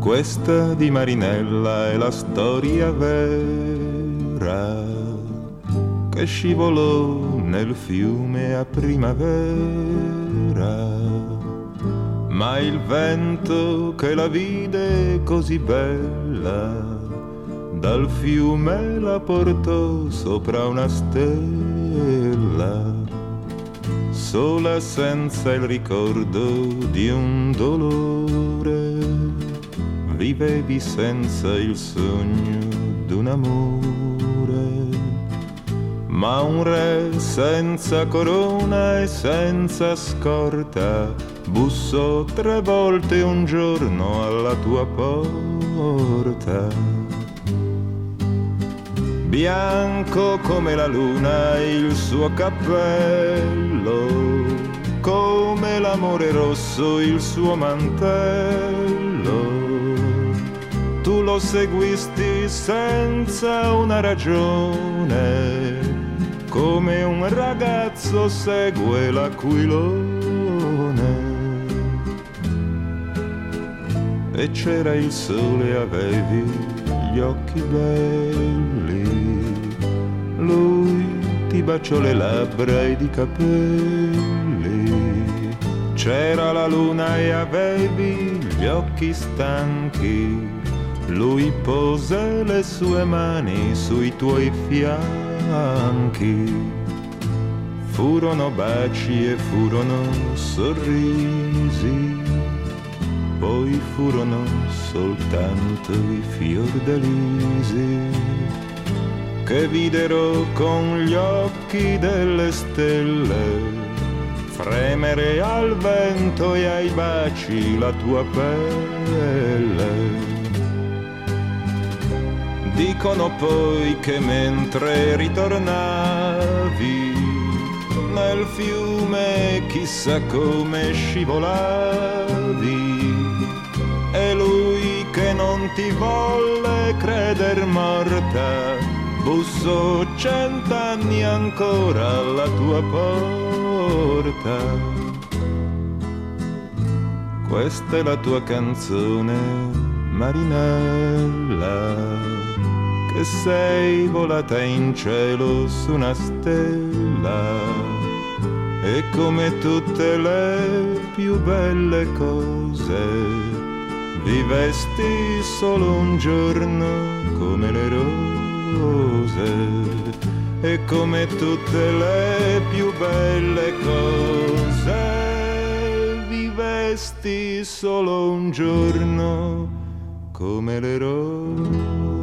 Questa di Marinella è la storia vera che scivolò nel fiume a primavera, ma il vento che la vide così bella dal fiume la portò sopra una stella, sola senza il ricordo di un dolore, vivevi senza il sogno d'un amore. Ma un re senza corona e senza scorta bussò 3 volte un giorno alla tua porta. Bianco come la luna il suo cappello, come l'amore rosso il suo mantello. Tu lo seguisti senza una ragione, come un ragazzo segue l'aquilone. E c'era il sole e avevi gli occhi belli, lui ti baciò le labbra ed i capelli. C'era la luna e avevi gli occhi stanchi, lui pose le sue mani sui tuoi fianchi. Furono baci e furono sorrisi, poi furono soltanto i fiordalisi che videro con gli occhi delle stelle fremere al vento e ai baci la tua pelle. Dicono poi che mentre ritornavi nel fiume chissà come scivolavi, e lui che non ti volle creder morta bussò 100 anni ancora alla tua porta. Questa è la tua canzone, Marinella, che sei volata in cielo su una stella, e come tutte le più belle cose vivesti solo un giorno come le rose, e come tutte le più belle cose vivesti solo un giorno come le rose.